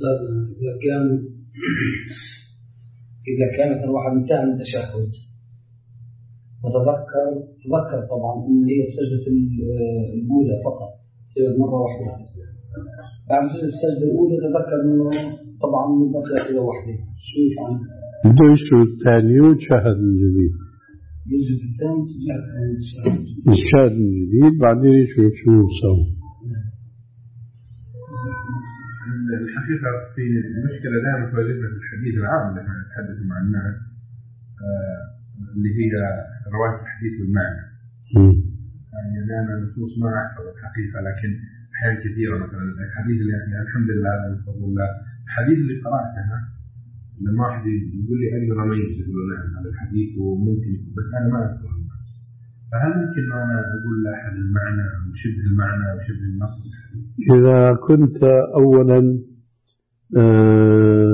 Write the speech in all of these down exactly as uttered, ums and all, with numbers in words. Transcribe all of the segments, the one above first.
إذا كان إذا كانت الواحد انتهى من التشهد وتذكر تذكر طبعا أن هي السجدة الأولى فقط سجد مرة واحدة، بعد السجدة الأولى تذكر أنه طبعا بقي كده واحدة، شو يفعل؟ بده يسجد الثاني ويتشهد من جديد. يسجد الثاني ويتشهد يتشهد من جديد بعدين يشوف شو يسوي. الحقيقة في مشكلة دائما تواجهنا في الحديث العام اللي احنا نتحدث مع الناس آه اللي هي رواية الحديث والمعنى. يعني أنا نصوص ما أحفظ الحقيقة، لكن أحيان كثيرة مثلا الحديث اللي يعني الحمد لله بفضل الله الحديث اللي قرأتها لما واحد يقول لي أنا رميت يقول نعم هذا الحديث وممكن بس أنا ما أذكر النص، فهل ممكن أنا أقول لأحد المعنى أو شبه المعنى أو شبه النص الحديث؟ إذا كنت أولا أه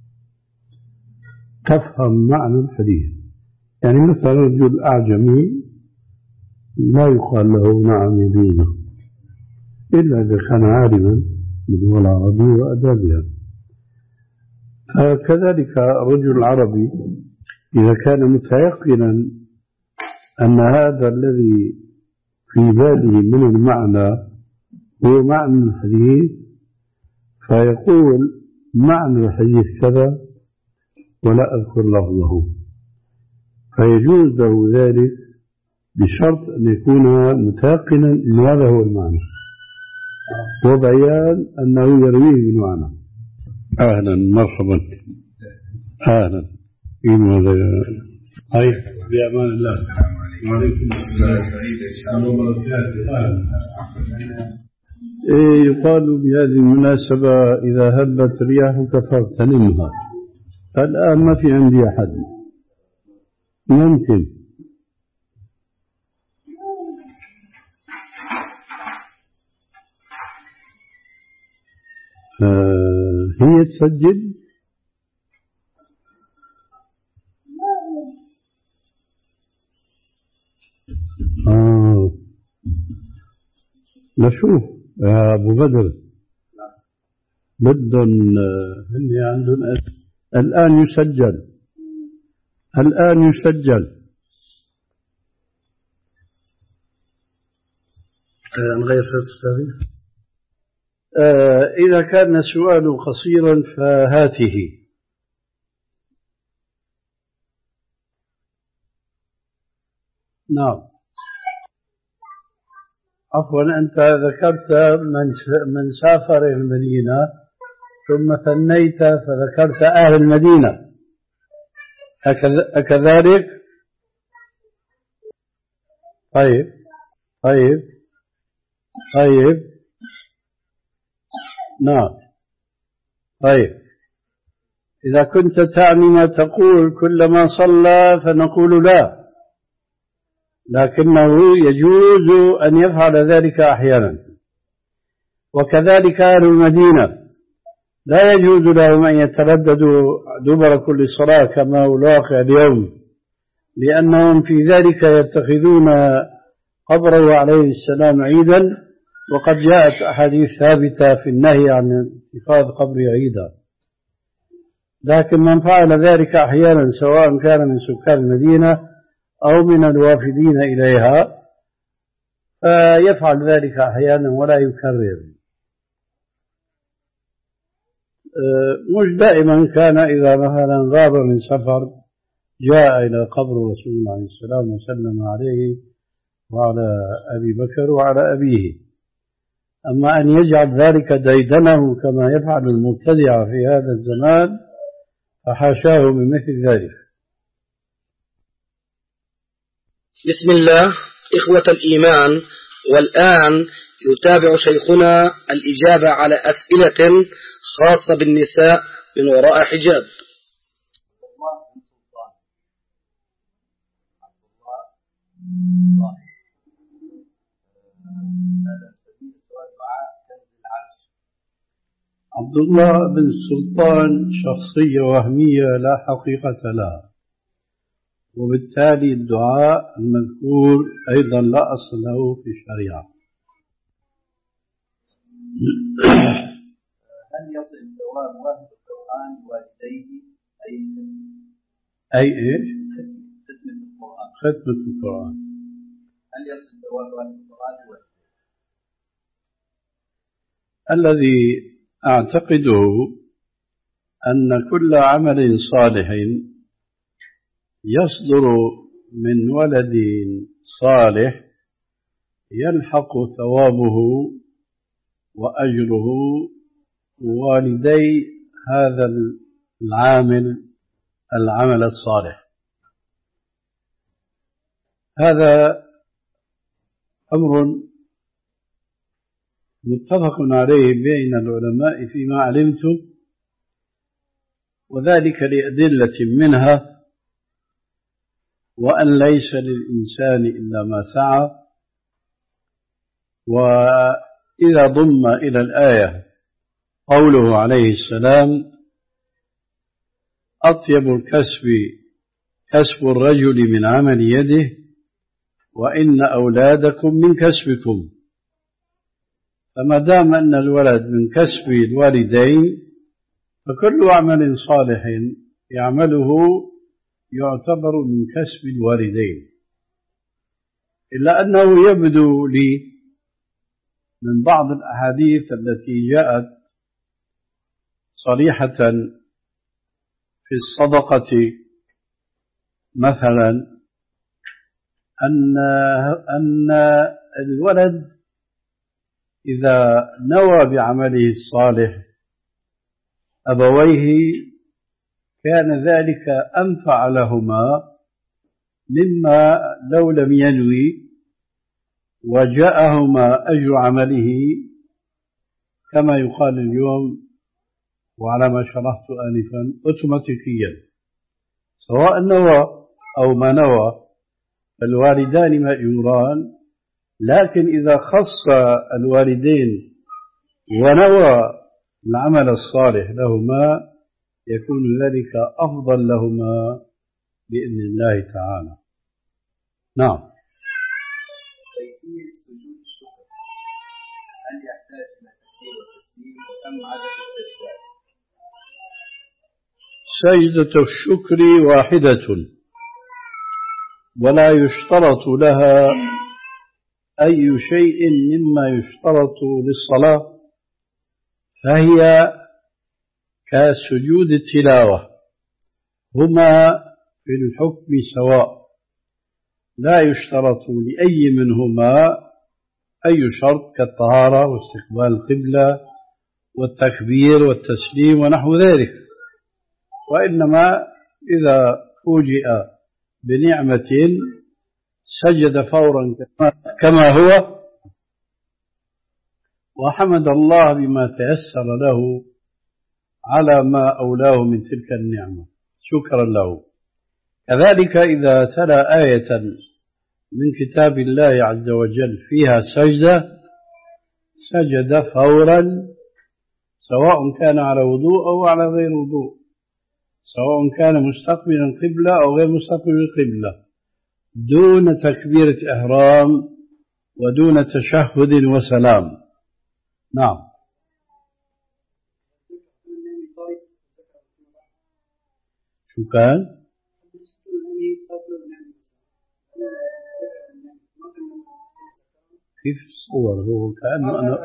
تفهم معنى الحديث، يعني مثلا رجل أعجمي لا يقال له نعم يبينه إلا إذا كان عالما باللغة العربية وأدابها. فكذلك الرجل العربي إذا كان متيقنا أن هذا الذي في باله من المعنى هو معنى الحديث فيقول معنى الحديث كذا ولا أذكر لفظه، فيجوز له ذلك بشرط أن يكون متيقنا أن هذا هو المعنى وبيان أنه يرويه بمعنى. أهلا مرحبا أهلا إنه هاي بأمان الله. السلام عليكم. وعليكم السلام. سعيد إن شاء الله وبركاته. يقال بهذه المناسبة إذا هبت رياحك فاغتنمها. الآن ما في عندي أحد ممكن آه هي تسجل آه نشوف يا أبو بدر بدهم هني عندهم الآن يسجل الآن يسجل نغير صوت أستاذي. آه إذا كان سؤال قصيرا فهاته. نعم عفوا أنت ذكرت من من سافر المدينة ثم ثنيت فذكرت أهل المدينة أكذلك؟ طيب طيب طيب نعم طيب إذا كنت تعني ما تقول كلما صلى فنقول لا، لكنه يجوز أن يفعل ذلك أحيانا. وكذلك أهل المدينة لا يجوز لهم أن يترددوا دبر كل صلاة كما هو الواقع اليوم، لأنهم في ذلك يتخذون قبره عليه السلام عيدا، وقد جاءت أحاديث ثابتة في النهي عن اتخاذ قبره عيدا. لكن من فعل ذلك أحيانا سواء كان من سكان المدينة أو من الوافدين إليها فيفعل ذلك أحيانا ولا يكرر. مش دائما كان إذا مثلا غاب من سفر جاء إلى قبر رسول الله عليه السلام وسلم عليه وعلى أبي بكر وعلى أبيه. أما أن يجعل ذلك ديدنه كما يفعل المبتدع في هذا الزمان فحاشاه من مثل ذلك. بسم الله إخوة الإيمان، والآن يتابع شيخنا الإجابة على أسئلة خاصة بالنساء من وراء حجاب. عبد الله بن سلطان شخصية وهمية لا حقيقة لها، وبالتالي الدعاء المذكور أيضا لا أصل له في الشريعة. هل يصل ثواب واحد القرآن والديه أي أي إيش؟ ختمة القرآن ختمة القرآن هل يصل ثواب واحد القرآن والديه؟ الذي أعتقده أن كل عمل صالح يصدر من ولد صالح يلحق ثوابه وأجره والدي هذا العامل العمل الصالح. هذا أمر متفق عليه بين العلماء فيما علمتم، وذلك لأدلة منها وأن ليس للإنسان إلا ما سعى. وإذا ضم إلى الآية قوله عليه السلام أطيب الكسب كسب الرجل من عمل يده وإن أولادكم من كسبكم، فما دام أن الولد من كسب الوالدين فكل عمل صالح يعمله يعتبر من كسب الوالدين، إلا أنه يبدو لي من بعض الأحاديث التي جاءت صريحة في الصدقة مثلا أن أن الولد إذا نوى بعمله الصالح أبويه كان ذلك أنفع لهما مما لو لم ينوي وجاءهما أجر عمله كما يقال اليوم وعلى ما شرحت آنفا أوتوماتيكيا، سواء نوى أو ما نوى فالوالدان مأجوران. لكن إذا خص الوالدين ونوى العمل الصالح لهما يكون ذلك أفضل لهما بإذن الله تعالى. نعم. كيفية سجود الشكر هل يحتاج إلى تكبير وتسليم أم عدد السجدات؟ سجدة الشكر واحدة ولا يشترط لها أي شيء مما يشترط للصلاة، فهي كسجود التلاوة، هما في الحكم سواء، لا يشترط لأي منهما أي شرط كالطهارة واستقبال القبلة والتكبير والتسليم ونحو ذلك، وإنما إذا فوجئ بنعمة سجد فورا كما هو وحمد الله بما تيسر له على ما أولاه من تلك النعمة شكرا له. كذلك إذا تلا آية من كتاب الله عز وجل فيها سجدة سجد فورا سواء كان على وضوء أو على غير وضوء، سواء كان مستقبلا القبلة أو غير مستقبل القبلة، دون تكبيرة إحرام ودون تشهد وسلام. نعم. شو كان؟ كيف تصور؟ هو كأنه أنا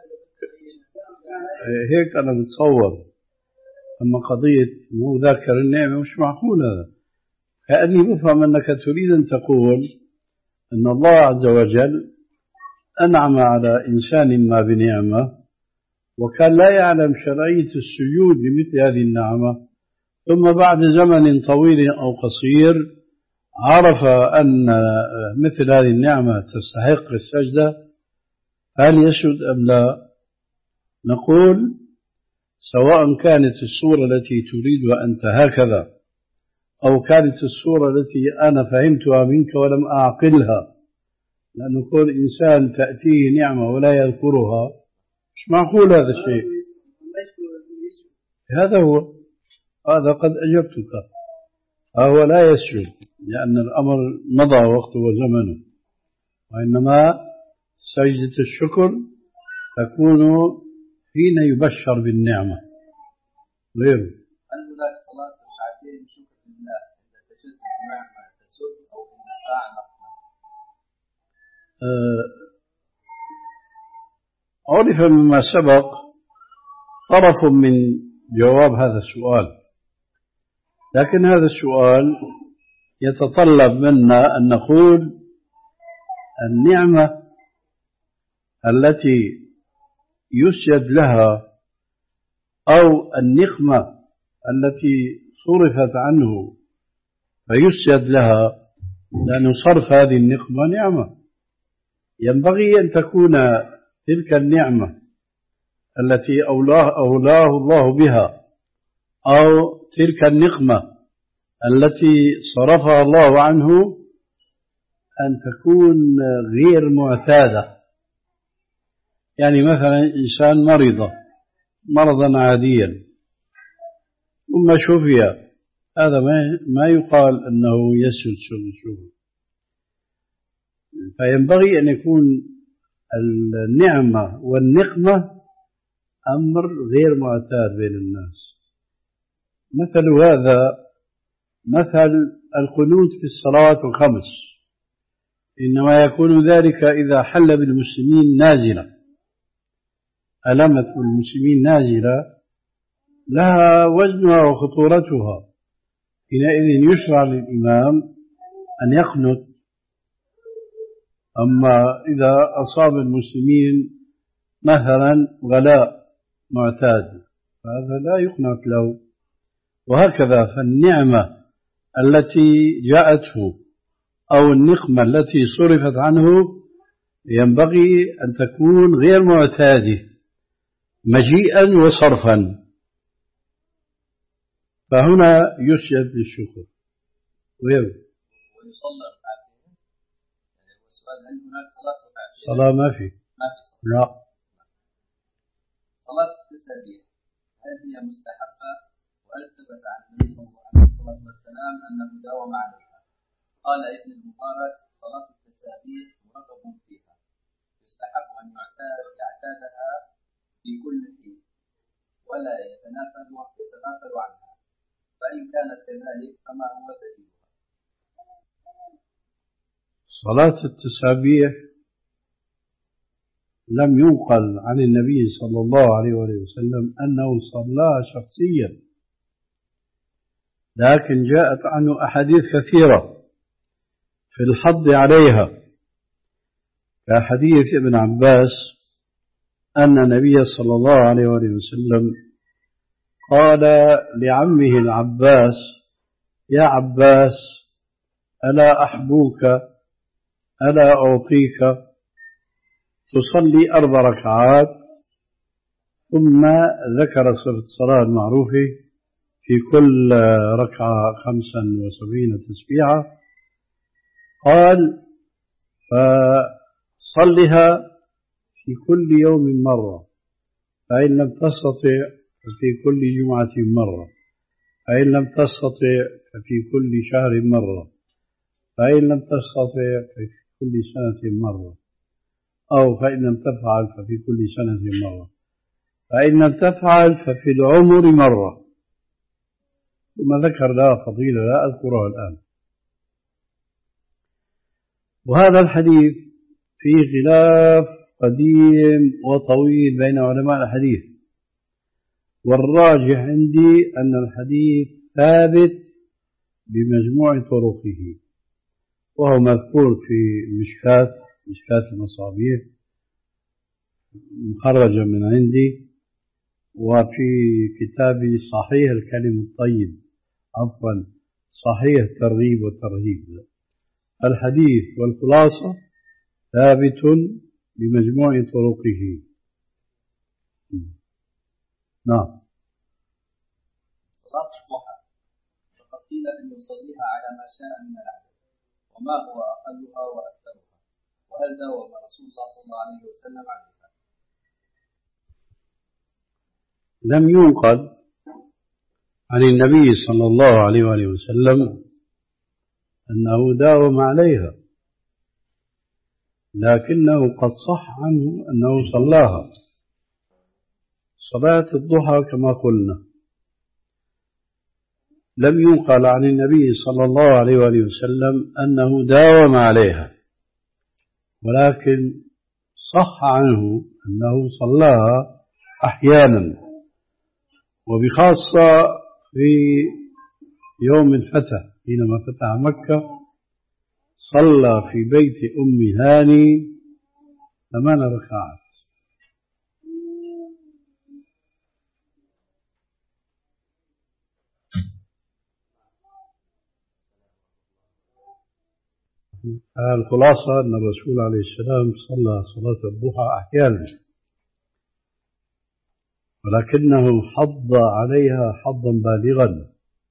هيك أنا بتصور، أما قضية مو ذاكر النعمة مش معقول هذا. كأني بفهم أنك تريد أن تقول أن الله عز وجل أنعم على إنسان ما بنعمة وكان لا يعلم شرعية السجود لمثل هذه النعمة، ثم بعد زمن طويل أو قصير عرف أن مثل هذه النعمة تستحق السجدة، هل يسجد أم لا؟ نقول سواء كانت الصورة التي تريدها أنت هكذا أو كانت الصورة التي أنا فهمتها منك ولم أعقلها، لأن كل إنسان تأتيه نعمة ولا يذكرها مش معقول هذا الشيء. هذا هو، هذا قد أجبتك، فهو لا يسجد لأن الأمر مضى وقته وزمنه، وإنما سجدة الشكر تكون حين يبشر بالنعمة غيره. هل هناك صلاة ركعتين شكر لله عند تجدد نعمة تسد أو اندفاع نقمة؟ عرف مما سبق طرف من جواب هذا السؤال، لكن هذا السؤال يتطلب منا أن نقول النعمة التي يسجد لها أو النقمة التي صرفت عنه فيسجد لها، لأن صرف هذه النقمة نعمة، ينبغي أن تكون تلك النعمة التي أولاه, أولاه الله بها أو تلك النقمة التي صرفها الله عنه أن تكون غير معتادة. يعني مثلا إنسان مريض مرضا عاديا ثم شفي، هذا ما يقال أنه يسجد شكر، فينبغي أن يكون النعمة والنقمة أمر غير معتاد بين الناس. مثل هذا مثل القنوت في الصلاة الخمس، إنما يكون ذلك إذا حل بالمسلمين نازلة، ألمت بالمسلمين نازلة لها وزنها وخطورتها، حينئذ يشرع للإمام أن يقنت. أما إذا أصاب المسلمين مثلا غلاء معتاد فهذا لا يقنت له. وهكذا فالنعمة التي جاءته أو النقمة التي صرفت عنه ينبغي أن تكون غير معتادة مجيئا وصرفا، فهنا يسجد للشكر ويصلى ركعتين. والسؤال هل هناك صلاة ركعتين؟ صلاة ما في. ما في صلاة. لا. صلاة التسابيح هل هي مستحبة؟ وهل ثبت عن النبي صلى الله عليه وسلم أنه داوم عليها؟ قال ابن المبارك: صلاة التسابيح مرغب فيها، يستحب أن يعتاد يعتادها في كل حين ولا يتنافل يتغافل عنها، فإن كانت كذلك فما هو دليلها؟ صلاة التسابيح لم ينقل عن النبي صلى الله عليه وسلم أنه صلاها شخصيا، لكن جاءت عنه أحاديث كثيرة في الحض عليها، كحديث ابن عباس أن النبي صلى الله عليه وسلم قال لعمه العباس: يا عباس ألا أحبوك ألا أعطيك تصلي أربع ركعات، ثم ذكر صفة الصلاة المعروفة في كل ركعة خمسا وسبعين تسبيحة، قال: فصلها في كل يوم مرة، فإن لم تستطع ففي كل جمعة مرة، فإن لم تستطع ففي كل شهر مرة، فإن لم تستطع ففي كل سنة مرة، أو فإن لم تفعل ففي كل سنة مرة، فإن لم تفعل ففي العمر مرة. ثم ذكر لها فضيلة لا أذكرها الآن. وهذا الحديث فيه خلاف قديم وطويل بين علماء الحديث، والراجح عندي أن الحديث ثابت بمجموع طرقه، وهو مذكور في مشكات مشكات المصابيح مخرجة من عندي، وفي كتاب صحيح الكلم الطيب عفوا صحيح الترغيب والترهيب. الحديث والخلاصة ثابت بمجموع طرقه. نعم. صلاة الضحى فقد قيل أن يصليها على ما شاء من العدد، وما هو أقلها وأكثرها، وهل داوم رسول الله صلى الله عليه وسلم عليها؟ لم ينقل عن النبي صلى الله عليه وآله وسلم أنه داوم عليها، لكنه قد صح عنه أنه صلاها. صلاة الضحى كما قلنا لم ينقل عن النبي صلى الله عليه وآله وسلم أنه داوم عليها، ولكن صح عنه أنه صلاها أحيانا، وبخاصة في يوم الفتح حينما فتح مكة صلى في بيت أم هاني ثمان ركعات. الخلاصة أن الرسول عليه السلام صلى صلاة الضحى أحيانا، ولكنه حض عليها حضا بالغا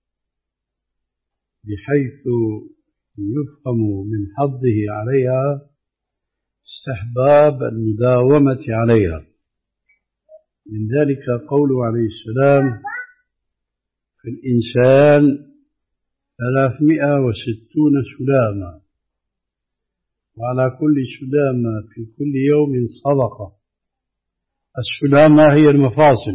بحيث يفهم من حضه عليها استحباب المداومة عليها. من ذلك قوله عليه السلام في الإنسان ثلاثمائة وستون سلامة، وعلى كل سلامة في كل يوم صدقة. السلامة هي المفاصل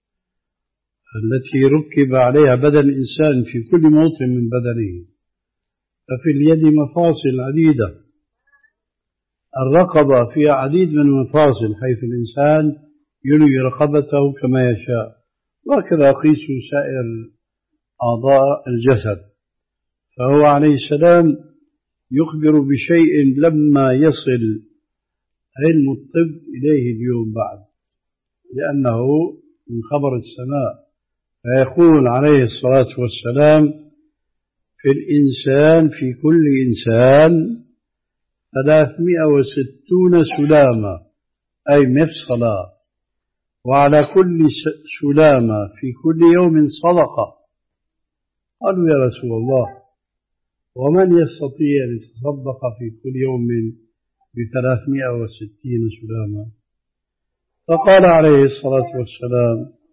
التي ركب عليها بدن الإنسان في كل موطن من بدنه، ففي اليد مفاصل عديدة، الرقبة فيها عديد من المفاصل حيث الإنسان يلوي رقبته كما يشاء، وكذا قيس سائر أعضاء الجسد. فهو عليه السلام يخبر بشيء لما يصل علم الطب إليه اليوم بعد، لأنه من خبر السماء. فيقول عليه الصلاة والسلام في الإنسان في كل إنسان ثلاثمائة وستون سلامة أي مفصلة، وعلى كل سلامة في كل يوم صدقة. قالوا يا رسول الله ومن يستطيع أن يتصدق في كل يوم بثلاثمائة وستين سلامة؟ فقال عليه الصلاة والسلام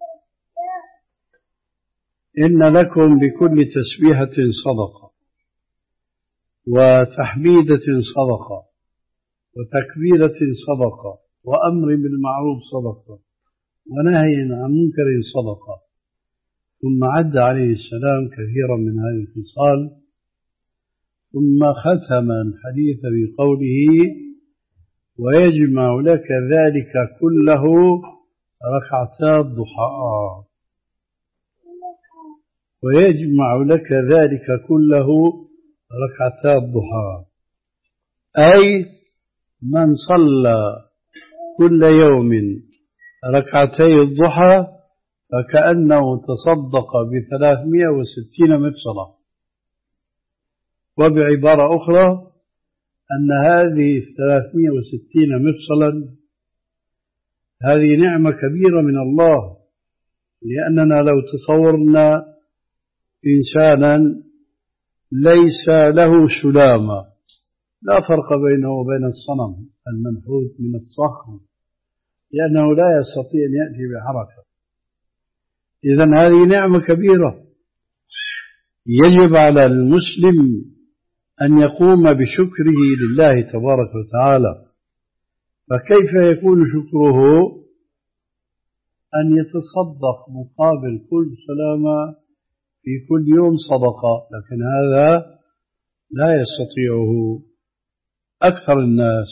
إن لكم بكل تسبيحة صدقة، وتحميدة صدقة، وتكبيرة صدقة، وأمر بالمعروف صدقة، ونهي عن منكر صدقة. ثم عد عليه السلام كثيرا من هذه الخصال، ثم ختم الحديث بقوله ويجمع لك ذلك كله ركعتا الضحى. ويجمع لك ذلك كله ركعتا الضحى أي من صلى كل يوم ركعتي الضحى فكأنه تصدق بثلاثمائة وستين مفصلة. وبعبارة أخرى أن هذه الثلاثمائة وستين مفصلا هذه نعمة كبيرة من الله، لأننا لو تصورنا إنسانا ليس له سلامة لا فرق بينه وبين الصنم المنحوت من الصخر، لأنه لا يستطيع أن يأتي بحركة. إذن هذه نعمة كبيرة يجب على المسلم أن يقوم بشكره لله تبارك وتعالى. فكيف يكون شكره؟ أن يتصدق مقابل كل سلامة في كل يوم صدقة، لكن هذا لا يستطيعه أكثر الناس.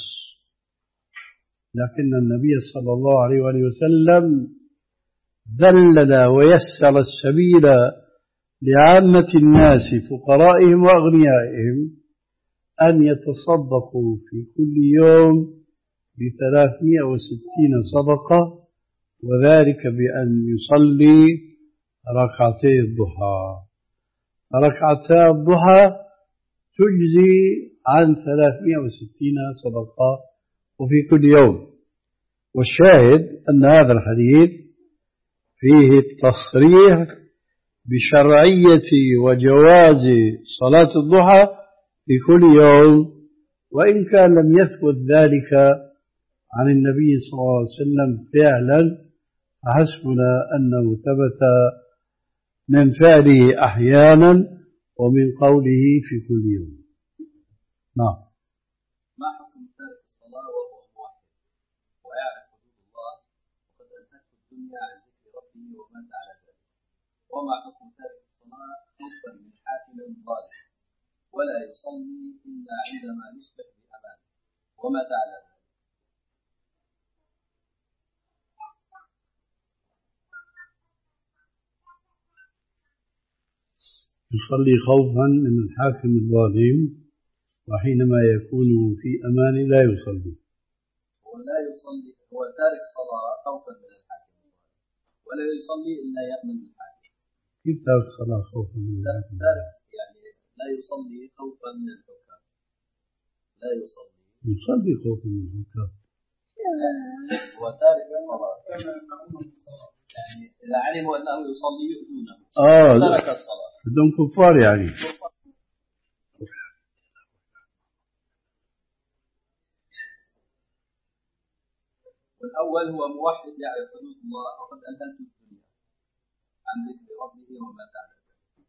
لكن النبي صلى الله عليه وآله وسلم ذلل ويسر السبيل لعامة الناس فقرائهم وأغنيائهم أن يتصدقوا في كل يوم بثلاثمائة وستين صدقة، وذلك بأن يصلي ركعتي الضحى. ركعتا الضحى تجزي عن ثلاثمائة وستين صدقة وفي كل يوم. والشاهد أن هذا الحديث فيه التصريح بشرعية وجواز صلاة الضحى في كل يوم، وإن كان لم يثبت ذلك عن النبي صلى الله عليه وسلم فعلا، فحسبنا أنه ثبت من فعله أحيانا ومن قوله في كل يوم. نعم. ما حكم تارك الصلاة وهو موحد ويعرف حدود الله وقد أنهته الدنيا عن وما حكم تارك الصلاة خوفا من حاكم ظالم ولا يصلي إلا عندما يصبح بأمان وما تعلم؟ يصلي خوفا من الحاكم الظالم، وحينما يكون في أمان لا يصلي. هو لا يصلي، هو تارك صلاة خوفا من الحاكم الظالم ولا يصلي إلا يأمن الحاكم. كيف تارك صلاة خوفا من الحاكم الظالم؟ يعني لا يصلي خوفا من الحكام، لا يصلي يصلي خوفا من الحكام. هو تارك الصلاة يعني إذا علموا أنه يصلي يؤذونه آه ترك الصلاة بدهم كفار يعني. والأول هو موحد يعرف حدود الله وقد أذلت الدنيا عن ذكر ربه وما تعلم.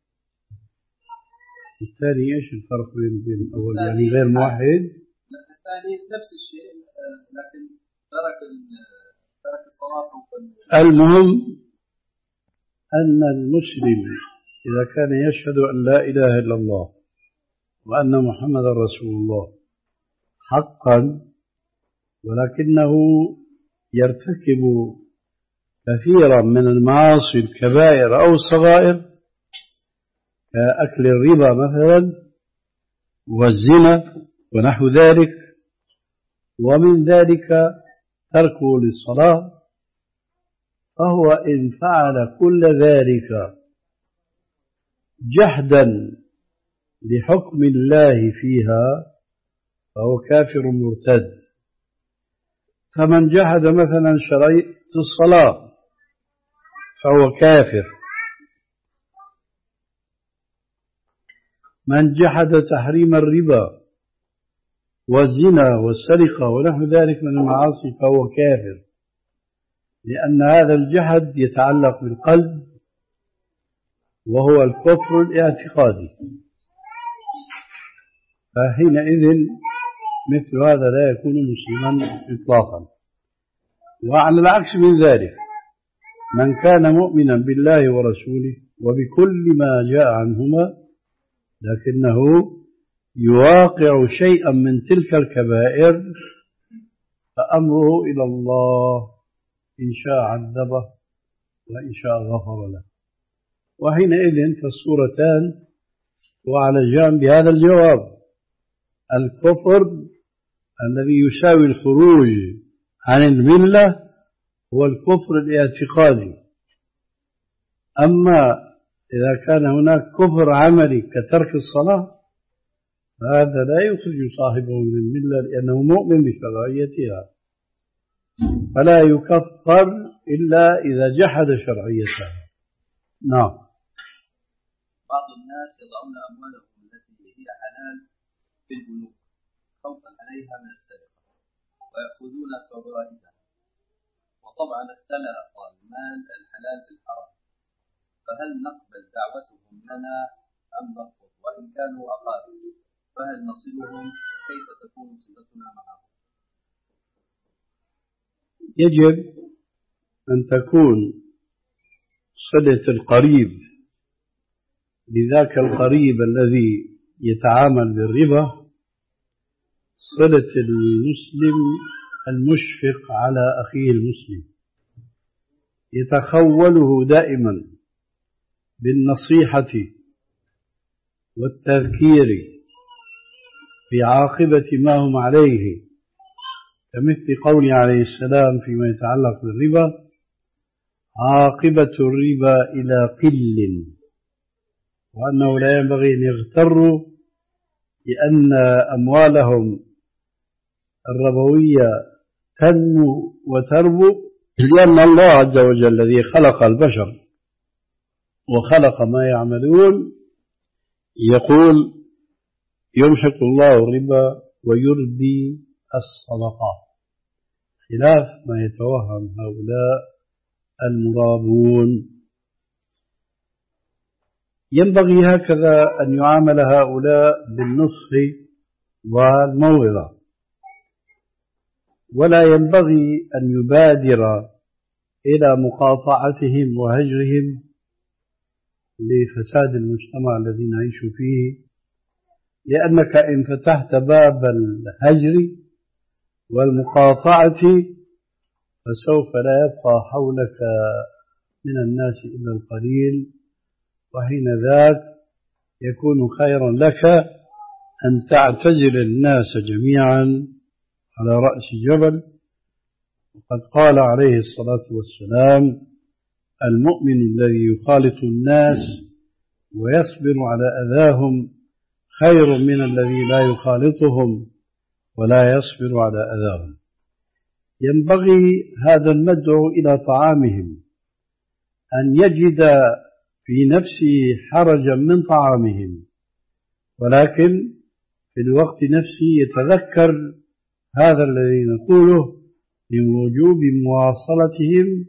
والثاني إيش الفرق بينه وبين الأول؟ يعني غير موحد؟ الثاني نفس الشيء لكن ترك ترك الصلاة. المهم أن المسلم إذا كان يشهد أن لا إله إلا الله وأن محمد رسول الله حقا، ولكنه يرتكب كثيرا من المعاصي الكبائر أو الصغائر كأكل الربا مثلا والزنا ونحو ذلك، ومن ذلك تركه للصلاة، فهو إن فعل كل ذلك جحدا لحكم الله فيها فهو كافر مرتد. فمن جحد مثلا شريعة الصلاة فهو كافر، من جحد تحريم الربا والزنا والسرقة ونحو ذلك من المعاصي فهو كافر، لأن هذا الجحد يتعلق بالقلب وهو الكفر الاعتقادي، فحينئذ مثل هذا لا يكون مسلما إطلاقا. وعلى العكس من ذلك من كان مؤمنا بالله ورسوله وبكل ما جاء عنهما لكنه يواقع شيئا من تلك الكبائر فأمره إلى الله، إن شاء عذبه وإن شاء غفر له. وحينئذ فالصورتان وعلى جانب هذا الجواب الكفر الذي يساوي الخروج عن الملة هو الكفر الاعتقادي. أما إذا كان هناك كفر عملي كترك الصلاة فهذا لا يخرج صاحبه من الملة لأنه مؤمن بشرعيتها، فلا يكفر إلا إذا جحد شرعيتها. نعم. بعض الناس يضعون أموالهم التي هي حلال في البنوك خوفا عليها من السرقة ويأخذون فوائدها، وطبعا اختلط المال الحلال بالحرام، فهل نقبل دعوتهم لنا أم نرفض؟ وإن كانوا أقارب فهل نصلهم وكيف تكون صلتنا معهم؟ يجب أن تكون صلة القريب لذاك القريب الذي يتعامل بالربا صلة المسلم المشفق على أخيه المسلم، يتخوله دائما بالنصيحة والتذكير في عاقبة ما هم عليه، كمثل قوله عليه السلام فيما يتعلق بالربا: عاقبة الربا إلى قل، وأنه لا ينبغي أن يغتروا لأن أموالهم الربوية تنمو وتربو، لأن الله عز وجل الذي خلق البشر وخلق ما يعملون يقول: يمحق الله الربا ويربي الصدقات، خلاف ما يتوهم هؤلاء المرابون. ينبغي هكذا أن يعامل هؤلاء بالنصح والموعظة، ولا ينبغي أن يبادر إلى مقاطعتهم وهجرهم لفساد المجتمع الذي نعيش فيه، لأنك إن فتحت باب الهجر والمقاطعة فسوف لا يبقى حولك من الناس إلا القليل، وحين ذاك يكون خيرا لك أن تعتزل الناس جميعا على رأس جبل. وقد قال عليه الصلاة والسلام: المؤمن الذي يخالط الناس ويصبر على أذاهم خير من الذي لا يخالطهم ولا يصبر على أذاهم. ينبغي هذا المدعو إلى طعامهم أن يجد في نفسه حرجا من طعامهم، ولكن في الوقت نفسه يتذكر هذا الذي نقوله من وجوب مواصلتهم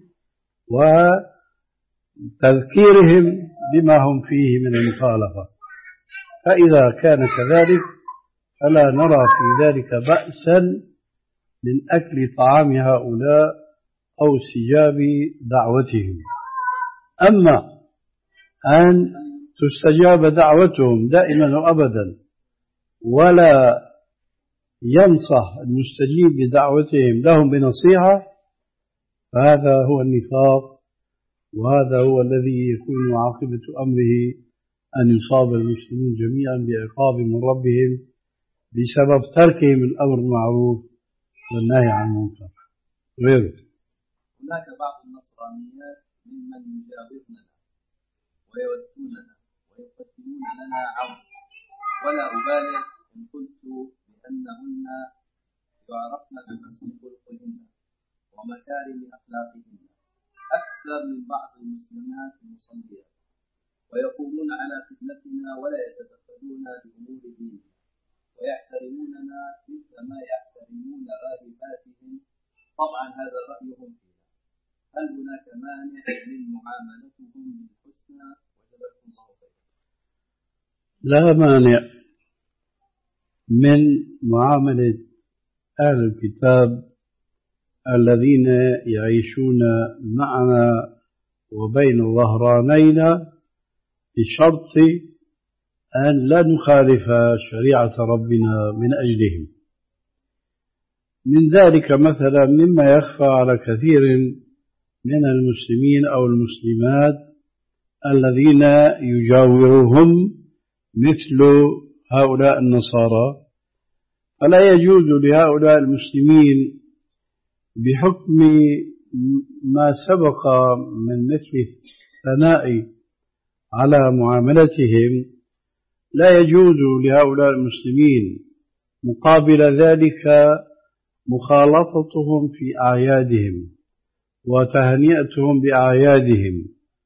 وتذكيرهم بما هم فيه من المخالفة. فإذا كان كذلك فلا نرى في ذلك بأسا من أكل طعام هؤلاء أو استجاب دعوتهم. أما أن تستجاب دعوتهم دائما وأبدا ولا ينصح المستجيب لدعوتهم لهم بنصيحة، فهذا هو النفاق، وهذا هو الذي يكون عاقبة أمره أن يصاب المسلمون جميعا بعقاب من ربهم بسبب تركهم الأمر بالمعروف والنهي عن المنكر. غيره هناك بعض النصرانيات ممن يجاورنا ويودوننا ويقدمون لنا عون، ولا أبالغ إن قلت بأنهن يعرفن بحسن خلقهن ومكارم أخلاقهن أكثر من بعض المسلمات المصليات، ويقومون على خدمتنا ولا يتدخلون بأمور ديننا ويحترموننا مثل ما يحترمون راهباتهم. طبعا هذا رأيهم فينا، هل هناك مانع من معاملتهم بالحسنى؟ وجزاكم الله خيرا. لا مانع من معاملة أهل الكتاب الذين يعيشون معنا وبين ظهرانينا بشرط أن لا نخالف شريعة ربنا من أجلهم. من ذلك مثلا مما يخفى على كثير من المسلمين أو المسلمات الذين يجاورهم مثل هؤلاء النصارى، فلا يجوز لهؤلاء المسلمين بحكم ما سبق من مثل الثناء على معاملتهم، لا يجوز لهؤلاء المسلمين مقابل ذلك مخالطتهم في أعيادهم وتهنئتهم بأعيادهم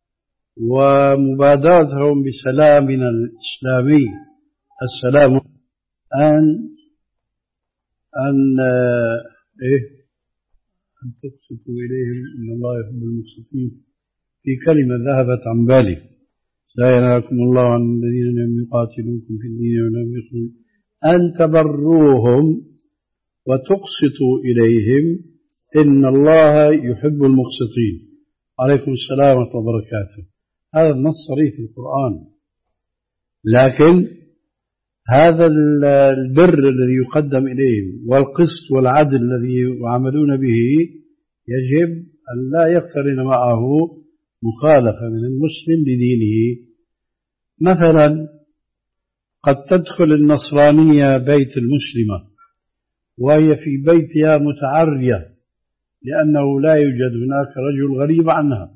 ومبادرتهم بسلامنا الإسلامي السلام أن أن إيه أن تقسطوا إليهم إن الله يحب المقسطين. في كلمة ذهبت عن بالي: لا ينهاكم الله عن الذين لم يقاتلوكم في الدين ولم يخرجوا أن تبروهم وتقسطوا إليهم إن الله يحب المقسطين. عليكم السلام ورحمة الله وبركاته. هذا النص صريح في القرآن، لكن هذا البر الذي يقدم إليهم والقسط والعدل الذي يعاملون به يجب أن لا يقترن معه مخالفة من المسلم لدينه. مثلا قد تدخل النصرانية بيت المسلمة وهي في بيتها متعرية لأنه لا يوجد هناك رجل غريب عنها،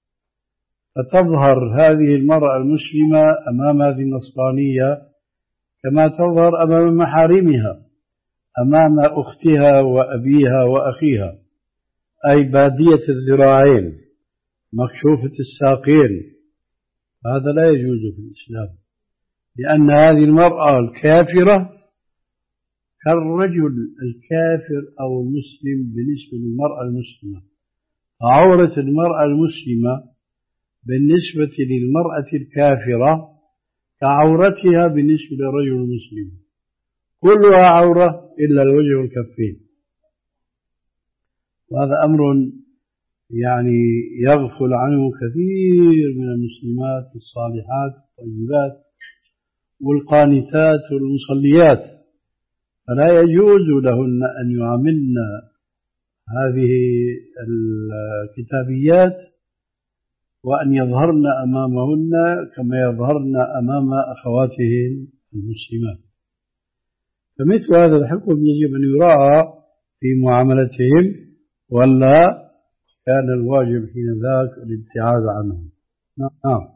فتظهر هذه المرأة المسلمة أمام هذه النصرانية كما تظهر أمام محارمها، أمام أختها وأبيها وأخيها، أي بادية الذراعين مكشوفة الساقين. هذا لا يجوز في الإسلام، لأن هذه المرأة الكافرة كالرجل الكافر أو المسلم بالنسبة للمرأة المسلمة. عورة المرأة المسلمة بالنسبة للمرأة الكافرة كعورتها بالنسبة للرجل المسلم، كلها عورة إلا الوجه والكفين. وهذا أمر يعني يغفل عنه كثير من المسلمات الصالحات الطيبات والقانتات والمصليات، فلا يجوز لهن أن يعاملن هذه الكتابيات وأن يظهرن أمامهن كما يظهرن أمام أخواتهن المسلمات. فمثل هذا الحكم يجب أن يراعى في معاملتهم، ولا كان الواجب حين ذاك الابتعاد عنهم. نعم.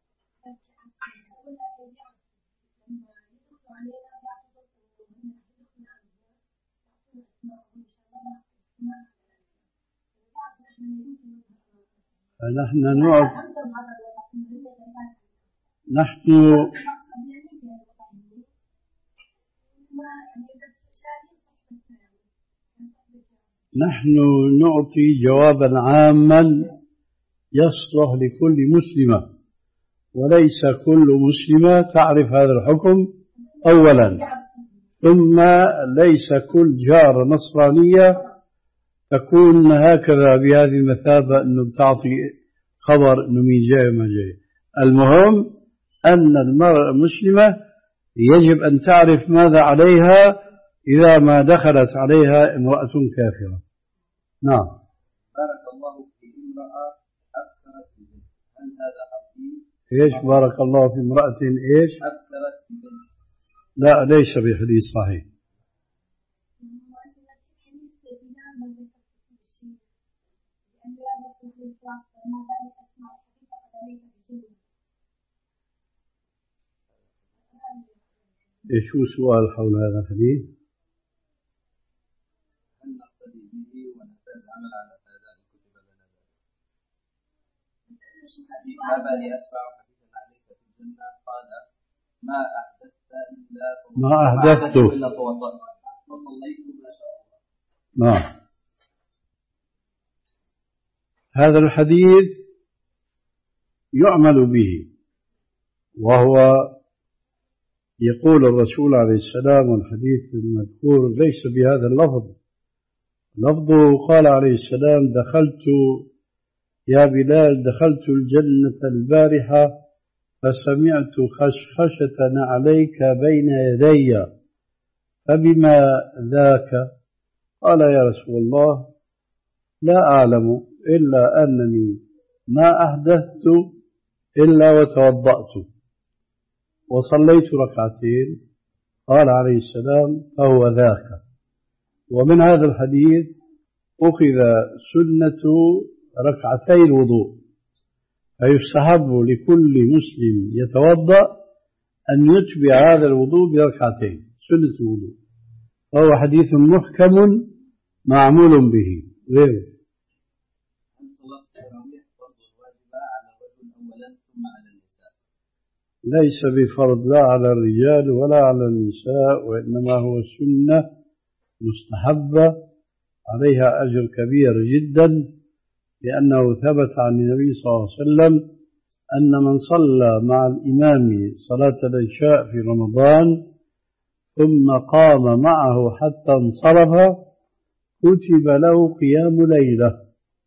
فنحن نعط نحن نحن نعطي جوابا عاما يصلح لكل مسلمة، وليس كل مسلمة تعرف هذا الحكم أولا، ثم ليس كل جار نصرانية تكون هكذا بهذه المثابة أنه تعطي خبر أنه مين جاي ما جاي. المهم أن المرأة المسلمة يجب أن تعرف ماذا عليها إذا ما دخلت عليها امرأة كافرة. نعم. بارك الله في امرأة أكثرت ببنت، هل هذا حقيقي؟ إيش بارك الله في امرأة إيش؟ أكثرت ببنت. لا، ليس بحديث صحيح. إيش هو سؤال حول هذا الحديث؟ هل نقتدي به ونحتاج العمل على هذا إن كتب لنا ذلك؟ حديث ما بالي أسمع حديثا عليك في الجنة قال ما أحدثت إلا ما أحدثت إلا توضأت وصليت ما شاء الله. نعم. هذا الحديث يعمل به، وهو يقول الرسول عليه السلام، والحديث المذكور ليس بهذا اللفظ، لفظه قال عليه السلام دخلت يا بلال دخلت الجنة البارحة فسمعت خشخشة عليك بين يدي فبما ذاك؟ قال يا رسول الله لا أعلم إلا أنني ما أحدثت إلا وتوضأت وصليت ركعتين. قال عليه السلام فهو ذاك. ومن هذا الحديث أخذ سنة ركعتي الوضوء، فيستحب لكل مسلم يتوضأ أن يتبع هذا الوضوء بركعتين سنة الوضوء، فهو حديث محكم معمول به. غيره هل صلاة التراويح فرض واجبة على الرجل أولا ثم على النساء؟ ليس بفرض لا على الرجال ولا على النساء، وإنما هو سنة مستحبة عليها أجر كبير جدا، لأنه ثبت عن النبي صلى الله عليه وسلم أن من صلى مع الإمام صلاة العشاء في رمضان ثم قام معه حتى انصرف كتب له قيام ليلة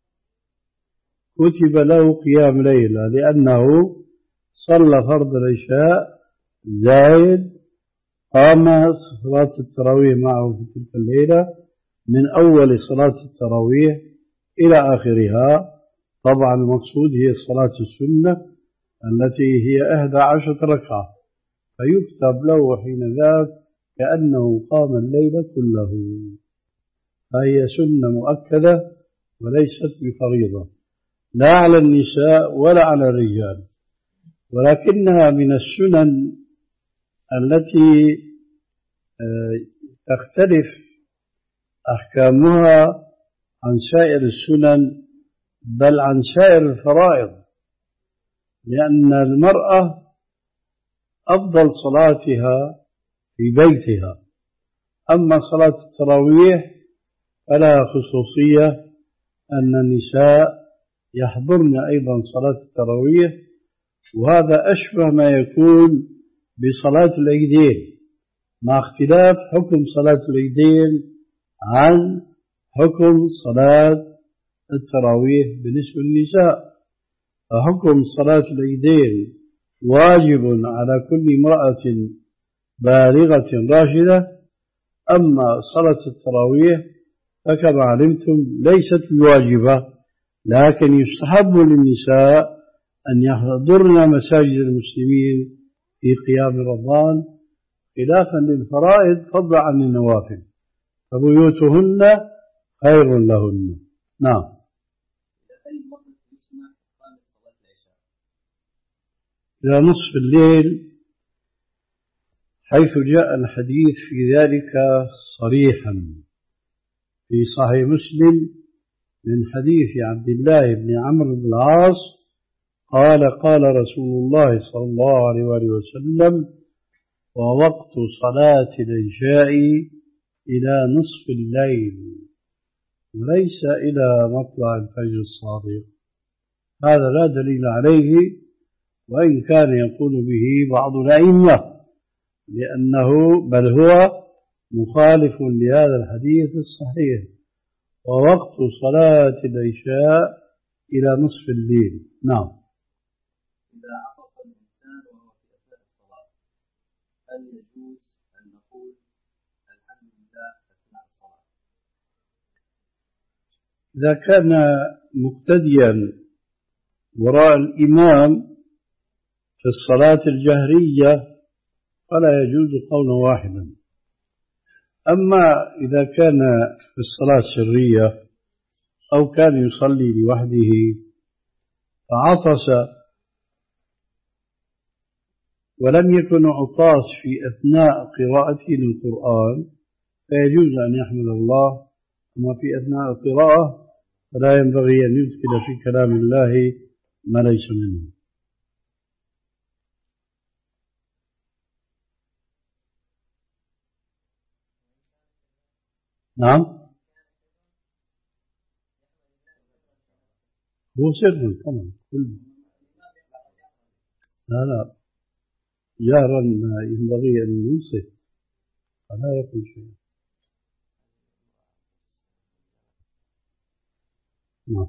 كتب له قيام ليلة لأنه صلى فرض العشاء زائد قام صلاة التراويح معه في تلك الليلة من أول صلاة التراويح إلى آخرها. طبعا المقصود هي صلاة السنة التي هي إحدى عشرة ركعة، فيكتب له حين ذاك كأنه قام الليل كله، فهي سنة مؤكدة وليست بفريضة لا على النساء ولا على الرجال، ولكنها من السنن التي تختلف أحكامها عن سائر السنن بل عن سائر الفرائض، لأن المرأة أفضل صلاتها في بيتها، أما صلاة التراويح فلها خصوصية أن النساء يحضرن أيضا صلاة التراويح، وهذا أشبه ما يكون بصلاة العيدين، مع اختلاف حكم صلاة العيدين عن حكم صلاة التراويح بالنسبة للنساء، فحكم صلاة العيدين واجب على كل امرأة بالغة راشدة. أما صلاة التراويح فكما علمتم ليست بواجبة، لكن يستحب للنساء أن يحضرن مساجد المسلمين في قيام رمضان خلافا للفرائض فضلا عن النوافل، فبيوتهن خير لهن. نعم. إلى نصف الليل، حيث جاء الحديث في ذلك صريحا في صحيح مسلم من حديث عبد الله بن عمرو بن العاص قال قال رسول الله صلى الله عليه وآله وسلم: ووقت صلاة العشاء إلى نصف الليل وليس إلى مطلع الفجر الصادق. هذا لا دليل عليه، وإن كان يقول به بعض الأئمة، لأنه بل هو مخالف لهذا الحديث الصحيح: ووقت صلاة العشاء إلى نصف الليل. نعم. إذا عطس الإنسان وهو في أثناء الصلاة هل يجوز أن نقول الحمد لله أثناء الصلاة؟ إذا كان مقتديا وراء الإمام في الصلاة الجهرية فلا يجوز قولا واحدا. أما إذا كان في الصلاة السرية أو كان يصلي لوحده فعطس ولم يكن عطاس في أثناء قراءته للقرآن فيجوز أن يحمد الله، أما في أثناء القراءة فلا ينبغي أن يدخل في كلام الله ما ليس منه. نعم، هو سر طبعا كله. لا لا، جهرا ينبغي أن ينصت فلا يقول شيء. نعم.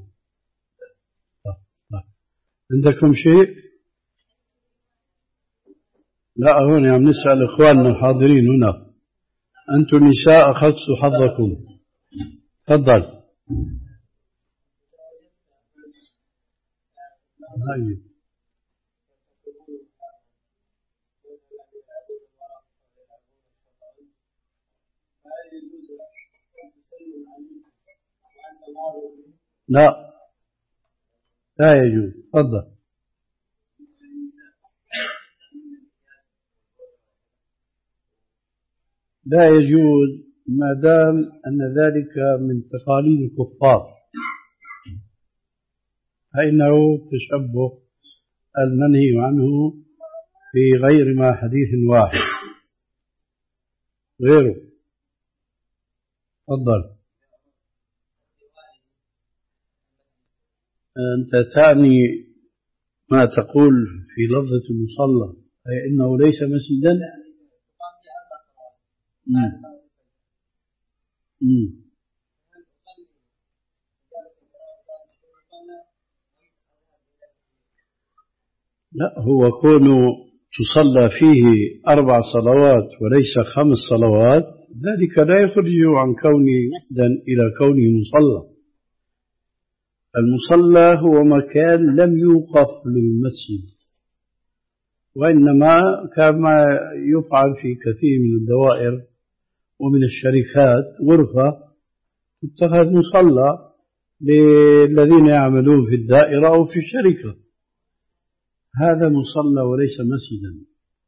عندكم شيء؟ لا، هون عم نسأل إخواننا الحاضرين هنا. أنتم النساء أخذتوا حظكم. تفضل. هاي. لا لا يجوز. تفضل. لا يجوز ما دام أن ذلك من تقاليد الكفار، فإنه تشبه المنهي عنه في غير ما حديث واحد غيره. تفضل. أنت تعني ما تقول في لفظة المصلى أي إنه ليس مسجدا؟ مم. مم. لا، هو كونه تصلى فيه أربع صلوات وليس خمس صلوات ذلك لا يخرج عن كونه مسجدا إلى كونه مصلى. المصلى هو مكان لم يوقف للمسجد، وإنما كما يفعل في كثير من الدوائر ومن الشركات غرفة تتخذ مصلى للذين يعملون في الدائرة أو في الشركة. هذا مصلى وليس مسجدا.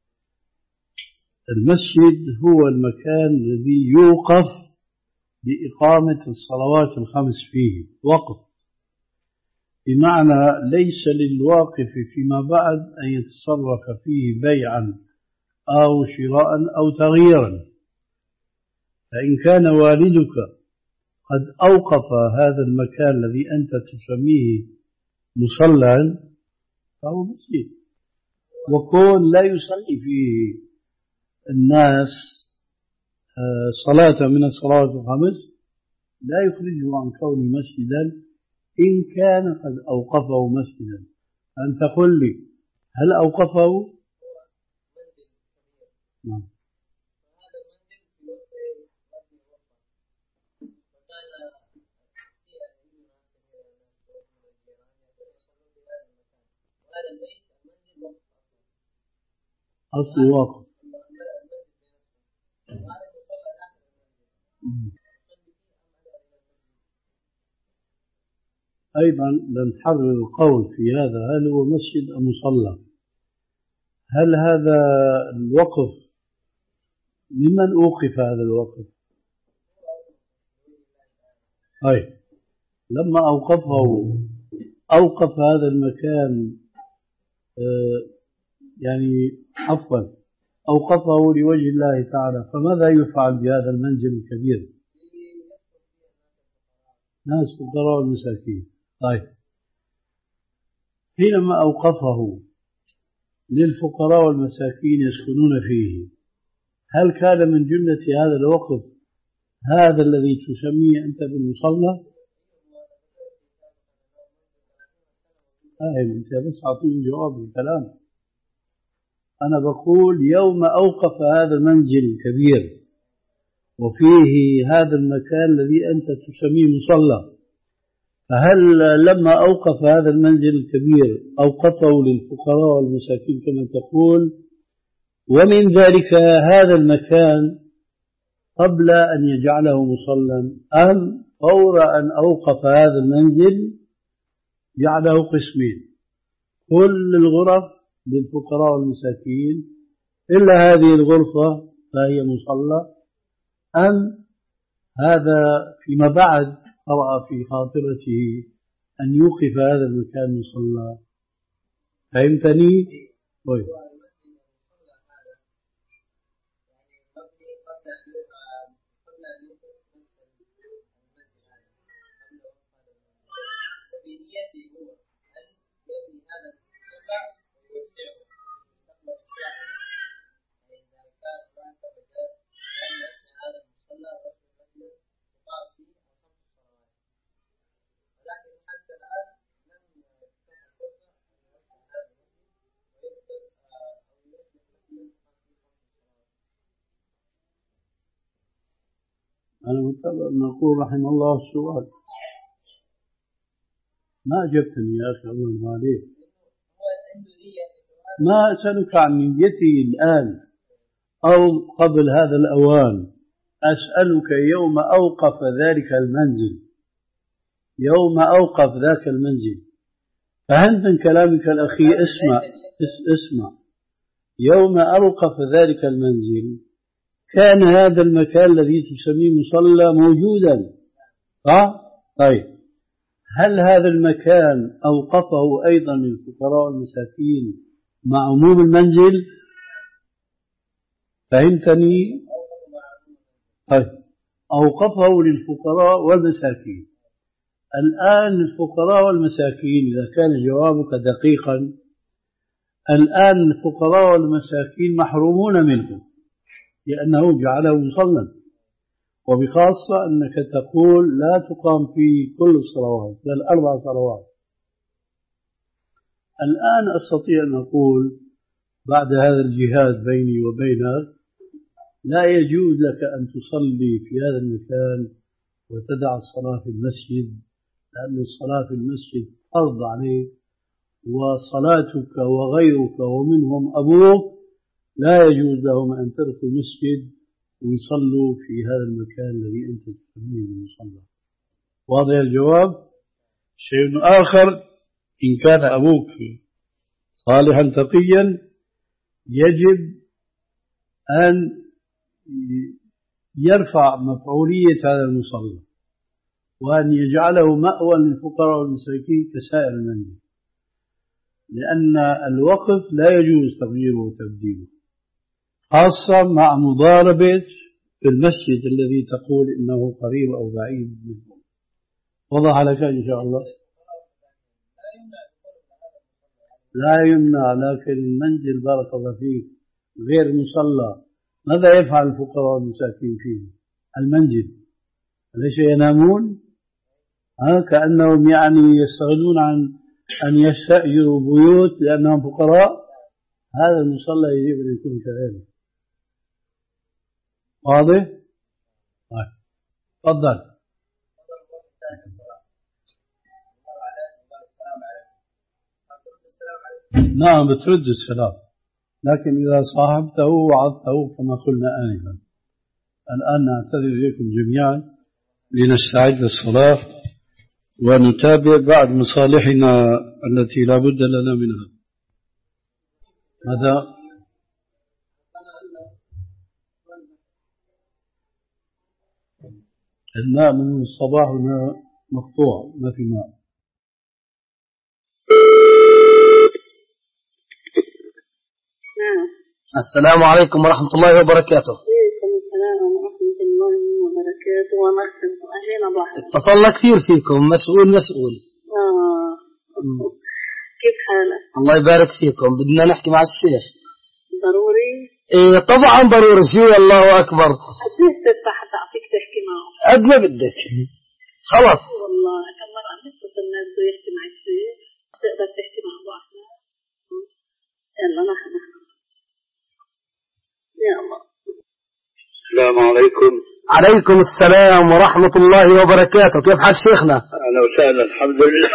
المسجد هو المكان الذي يوقف لإقامة الصلوات الخمس فيه وقف، بمعنى ليس للواقف فيما بعد أن يتصرف فيه بيعا أو شراء أو تغييرا. فإن كان والدك قد أوقف هذا المكان الذي أنت تسميه مصلى فهو مسجد، وكون لا يصلي فيه الناس صلاة من الصلوات الخمس لا يخرجه عن كونه مسجدا إن كان قد أوقفه مسجدا، أنت قل لي هل أوقفه؟ نعم. أصل واقف. أيضا لنحرر القول في هذا، هل هو مسجد أم مصلى؟ هل هذا الوقف ممن أوقف هذا الوقف؟ أي لما أوقفه أوقف هذا المكان آه يعني عفوا أوقفه لوجه الله تعالى، فماذا يفعل بهذا المنزل الكبير؟ ناس فقراء والمساكين. طيب حينما أوقفه للفقراء والمساكين يسكنون فيه، هل كان من جملة هذا الوقف هذا الذي تسميه أنت بالمصلى؟ أنت بس أعطيني جواب الكلام. أنا بقول يوم أوقف هذا المنزل الكبير وفيه هذا المكان الذي أنت تسميه مصلى، فهل لما أوقف هذا المنزل الكبير أوقفه للفقراء والمساكين كما تقول، ومن ذلك هذا المكان قبل أن يجعله مصلى، أم فور أن أوقف هذا المنزل جعله قسمين، كل الغرف للفقراء والمساكين إلا هذه الغرفة فهي مصلى، أم هذا فيما بعد رأى في خاطرته أن يوقف هذا المكان مصلى؟ فهمتني؟ طيب. أنا متابع أن أقول رحمه الله السؤال، ما أجبتني يا أخي الله عليك. ما أسألك عن نيتي الآن أو قبل هذا الأوان، أسألك يوم أوقف ذلك المنزل، يوم أوقف ذاك المنزل، فهل من كلامك الأخي اسمع اسمع يوم أوقف ذلك المنزل كان هذا المكان الذي تسميه مصلى موجودا، صح؟ طيب هل هذا المكان أوقفه أيضا للفقراء والمساكين مع عموم المنزل؟ فهمتني؟ طيب أوقفه للفقراء والمساكين. الآن الفقراء والمساكين إذا كان جوابك دقيقا، الآن الفقراء والمساكين محرومون منه لأنه جعله مصلى، وبخاصة أنك تقول لا تقام في كل الصلوات بل أربع صلوات. الآن أستطيع أن أقول بعد هذا الجهاد بيني وبينك لا يجوز لك أن تصلي في هذا المكان وتدع الصلاة في المسجد، لأن الصلاة في المسجد فرض عليك، وصلاتك وغيرك ومنهم أبوك لا يجوز لهم أن تركوا المسجد ويصلوا في هذا المكان الذي أنت تسميه المصلى. واضح الجواب؟ شيء آخر، إن كان أبوك صالحا تقيا يجب أن يرفع مفعولية هذا المصلى وأن يجعله مأوى للفقراء والمساكين كسائر المنزل، لأن الوقف لا يجوز تغييره وتبديله، خاصة مع مضاربة المسجد الذي تقول إنه قريب أو بعيد منه. وضح لك إن شاء الله؟ لا يمنع، لكن المنزل بارك الله فيك غير مصلى، ماذا يفعل الفقراء والمساكين فيه؟ المنزل أليس ينامون؟ ها كأنهم يعني يستغنون عن أن يستأجروا بيوت لأنهم فقراء. هذا المصلى يجب أن يكون كذلك. واضح؟ طيب تفضل. نعم بترد السلام، لكن إذا صاحبته وعظته كما قلنا آنفا. الآن نعتذر إليكم جميعا لنستعد للصلاة ونتابع بعد مصالحنا التي لا بد لنا منها. هذا الماء من الصباح مقطوع، ما في ماء. السلام عليكم ورحمة الله وبركاته. وعليكم السلام ورحمة الله وبركاته. ومرحبا أهلا وسهلا. اتصلنا كثير فيكم، مسؤول مسؤول. آه. كيف حالك؟ الله يبارك فيكم. بدنا نحكي مع الشيخ. ضروري؟ إيه طبعا ضروري. شو الله أكبر. قديش تدفع حتى أعطيك تحكي معه؟ قد ما بدك. خلص. والله كم مرة عم نتصل الناس بده يحكي مع الشيخ، تقدر تحكي مع بعض. يلا نحن يا الله. السلام عليكم. عليكم السلام ورحمة الله وبركاته. كيف حال شيخنا؟ أهلا وسهلا. الحمد لله.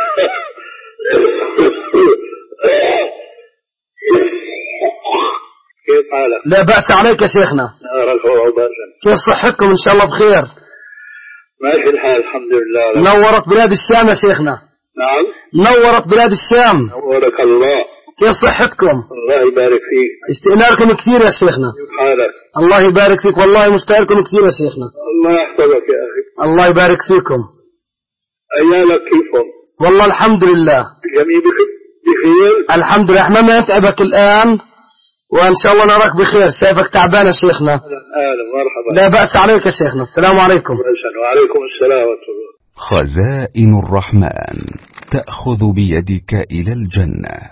كيف حالك؟ لا بأس عليك يا شيخنا. كيف صحتكم؟ إن شاء الله بخير. ماشي الحال الحمد لله. نورت بلاد الشام يا شيخنا. نعم نورت بلاد الشام. نورك الله. كيف صحتكم؟ الله يبارك فيك. اشتقنا لكم كثير يا شيخنا. كيف حالك؟ الله يبارك فيك، والله مشتاق لكم كثير يا شيخنا. الله يحفظك يا أخي. الله يبارك فيكم. أيامك كيفهم؟ والله الحمد لله. جميع بخير. الحمد لله. احنا ما نتعبك الآن، وإن شاء الله نراك بخير. شايفك تعبان يا شيخنا. أهلا مرحبا. لا بأس عليك يا شيخنا. السلام عليكم. وعليكم السلام ورحمة الله. خزائن الرحمن تأخذ بيدك إلى الجنة.